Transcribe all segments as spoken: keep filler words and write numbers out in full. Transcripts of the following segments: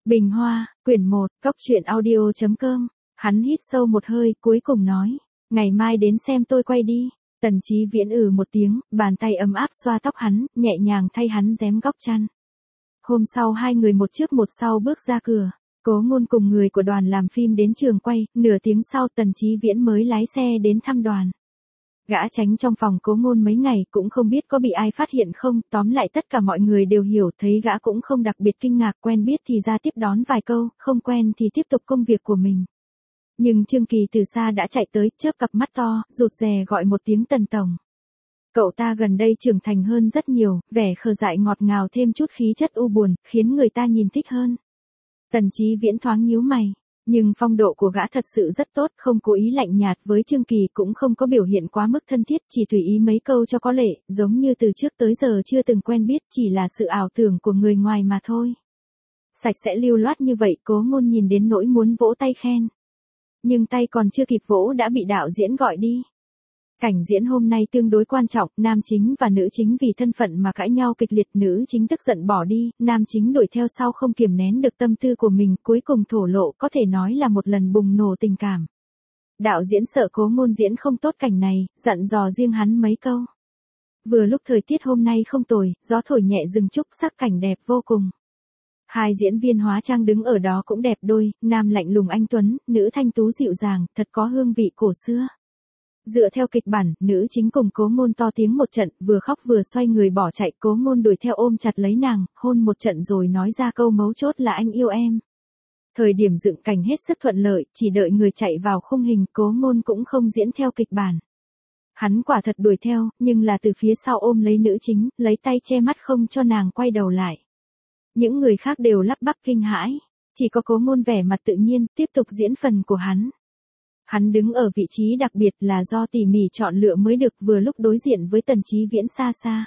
Bình Hoa, quyển một, cốc truyện audio chấm com. Hắn hít sâu một hơi, cuối cùng nói, ngày mai đến xem tôi quay đi. Tần Chí Viễn ừ một tiếng, bàn tay ấm áp xoa tóc hắn, nhẹ nhàng thay hắn rém góc chăn. Hôm sau hai người một trước một sau bước ra cửa. Cố Ngôn cùng người của đoàn làm phim đến trường quay, nửa tiếng sau Tần Chí Viễn mới lái xe đến thăm đoàn. Gã tránh trong phòng Cố Ngôn mấy ngày cũng không biết có bị ai phát hiện không, tóm lại tất cả mọi người đều hiểu, thấy gã cũng không đặc biệt kinh ngạc, quen biết thì ra tiếp đón vài câu, không quen thì tiếp tục công việc của mình. Nhưng Trương Kỳ từ xa đã chạy tới, chớp cặp mắt to, rụt rè gọi một tiếng Tần tổng. Cậu ta gần đây trưởng thành hơn rất nhiều, vẻ khờ dại ngọt ngào thêm chút khí chất u buồn, khiến người ta nhìn thích hơn. Tần Chí Viễn thoáng nhíu mày. Nhưng phong độ của gã thật sự rất tốt, không cố ý lạnh nhạt với Trương Kỳ, cũng không có biểu hiện quá mức thân thiết, chỉ tùy ý mấy câu cho có lệ, giống như từ trước tới giờ chưa từng quen biết, chỉ là sự ảo tưởng của người ngoài mà thôi. Sạch sẽ lưu loát như vậy, Cố Ngôn nhìn đến nỗi muốn vỗ tay khen. Nhưng tay còn chưa kịp vỗ đã bị đạo diễn gọi đi. Cảnh diễn hôm nay tương đối quan trọng, nam chính và nữ chính vì thân phận mà cãi nhau kịch liệt, nữ chính tức giận bỏ đi, nam chính đuổi theo sau không kiềm nén được tâm tư của mình, cuối cùng thổ lộ, có thể nói là một lần bùng nổ tình cảm. Đạo diễn sợ Cố Ngôn diễn không tốt cảnh này, dặn dò riêng hắn mấy câu. Vừa lúc thời tiết hôm nay không tồi, gió thổi nhẹ rừng trúc, sắc cảnh đẹp vô cùng. Hai diễn viên hóa trang đứng ở đó cũng đẹp đôi, nam lạnh lùng anh tuấn, nữ thanh tú dịu dàng, thật có hương vị cổ xưa. Dựa theo kịch bản, nữ chính cùng Cố Ngôn to tiếng một trận, vừa khóc vừa xoay người bỏ chạy, Cố Ngôn đuổi theo ôm chặt lấy nàng, hôn một trận rồi nói ra câu mấu chốt là anh yêu em. Thời điểm dựng cảnh hết sức thuận lợi, chỉ đợi người chạy vào khung hình, Cố Ngôn cũng không diễn theo kịch bản. Hắn quả thật đuổi theo, nhưng là từ phía sau ôm lấy nữ chính, lấy tay che mắt không cho nàng quay đầu lại. Những người khác đều lắp bắp kinh hãi, chỉ có Cố Ngôn vẻ mặt tự nhiên, tiếp tục diễn phần của hắn. Hắn đứng ở vị trí đặc biệt là do tỉ mỉ chọn lựa mới được, vừa lúc đối diện với Tần Chí Viễn xa xa.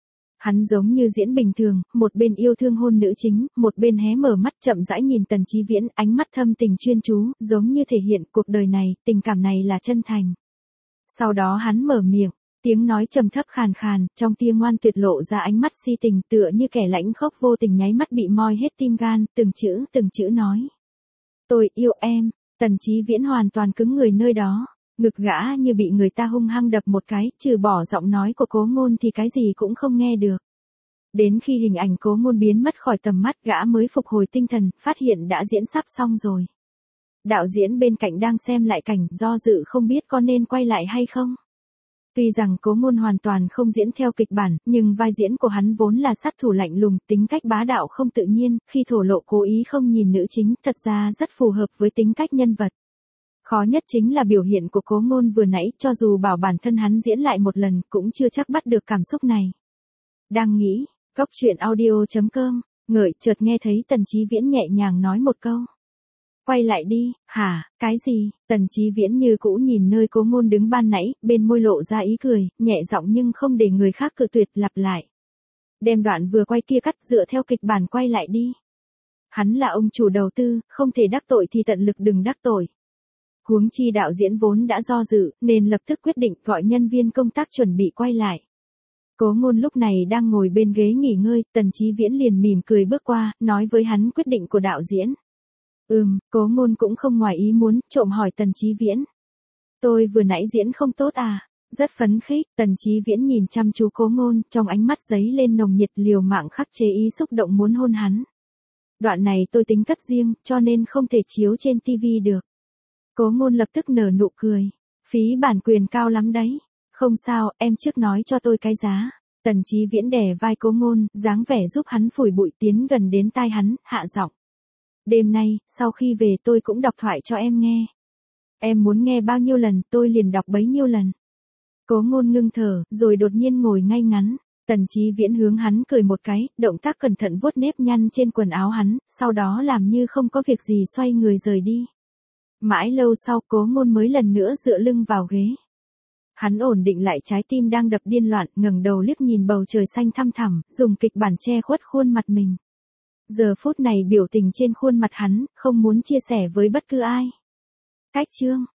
Hắn giống như diễn bình thường, một bên yêu thương hôn nữ chính, một bên hé mở mắt chậm rãi nhìn Tần Chí Viễn, ánh mắt thâm tình chuyên chú, giống như thể hiện cuộc đời này, tình cảm này là chân thành. Sau đó hắn mở miệng, tiếng nói trầm thấp khàn khàn, trong tia ngoan tuyệt lộ ra ánh mắt si tình, tựa như kẻ lãnh khốc vô tình nháy mắt bị moi hết tim gan, từng chữ từng chữ nói. Tôi yêu em. Tần Chí Viễn hoàn toàn cứng người nơi đó, ngực gã như bị người ta hung hăng đập một cái, trừ bỏ giọng nói của Cố Ngôn thì cái gì cũng không nghe được. Đến khi hình ảnh Cố Ngôn biến mất khỏi tầm mắt, gã mới phục hồi tinh thần, phát hiện đã diễn sắp xong rồi. Đạo diễn bên cạnh đang xem lại cảnh, do dự không biết có nên quay lại hay không. Tuy rằng Cố Ngôn hoàn toàn không diễn theo kịch bản, nhưng vai diễn của hắn vốn là sát thủ lạnh lùng, tính cách bá đạo không tự nhiên, khi thổ lộ cố ý không nhìn nữ chính, thật ra rất phù hợp với tính cách nhân vật. Khó nhất chính là biểu hiện của Cố Ngôn vừa nãy, cho dù bảo bản thân hắn diễn lại một lần, cũng chưa chắc bắt được cảm xúc này. Đang nghĩ, cốc truyện audio chấm com, ngợi chợt nghe thấy Tần Chí Viễn nhẹ nhàng nói một câu. Quay lại đi, hả, cái gì? Tần Chí Viễn như cũ nhìn nơi Cố Ngôn đứng ban nãy, bên môi lộ ra ý cười, nhẹ giọng nhưng không để người khác cự tuyệt, lặp lại. Đem đoạn vừa quay kia cắt, dựa theo kịch bản quay lại đi. Hắn là ông chủ đầu tư, không thể đắc tội thì tận lực đừng đắc tội. Huống chi đạo diễn vốn đã do dự, nên lập tức quyết định gọi nhân viên công tác chuẩn bị quay lại. Cố Ngôn lúc này đang ngồi bên ghế nghỉ ngơi, Tần Chí Viễn liền mỉm cười bước qua, nói với hắn quyết định của đạo diễn. Ừm, Cố Ngôn cũng không ngoài ý muốn, trộm hỏi Tần Chí Viễn. Tôi vừa nãy diễn không tốt à? Rất phấn khích, Tần Chí Viễn nhìn chăm chú Cố Ngôn, trong ánh mắt giấy lên nồng nhiệt, liều mạng khắc chế ý xúc động muốn hôn hắn. Đoạn này tôi tính cắt riêng, cho nên không thể chiếu trên ti vi được. Cố Ngôn lập tức nở nụ cười. Phí bản quyền cao lắm đấy. Không sao, em trước nói cho tôi cái giá. Tần Chí Viễn đè vai Cố Ngôn, dáng vẻ giúp hắn phủi bụi, tiến gần đến tai hắn, hạ giọng. Đêm nay, sau khi về tôi cũng đọc thoại cho em nghe. Em muốn nghe bao nhiêu lần, tôi liền đọc bấy nhiêu lần. Cố Ngôn ngưng thở, rồi đột nhiên ngồi ngay ngắn. Tần Chí Viễn hướng hắn cười một cái, động tác cẩn thận vuốt nếp nhăn trên quần áo hắn, sau đó làm như không có việc gì xoay người rời đi. Mãi lâu sau, Cố Ngôn mới lần nữa dựa lưng vào ghế. Hắn ổn định lại trái tim đang đập điên loạn, ngẩng đầu liếc nhìn bầu trời xanh thăm thẳm, dùng kịch bản che khuất khuôn mặt mình. Giờ phút này biểu tình trên khuôn mặt hắn, không muốn chia sẻ với bất cứ ai. Cách chương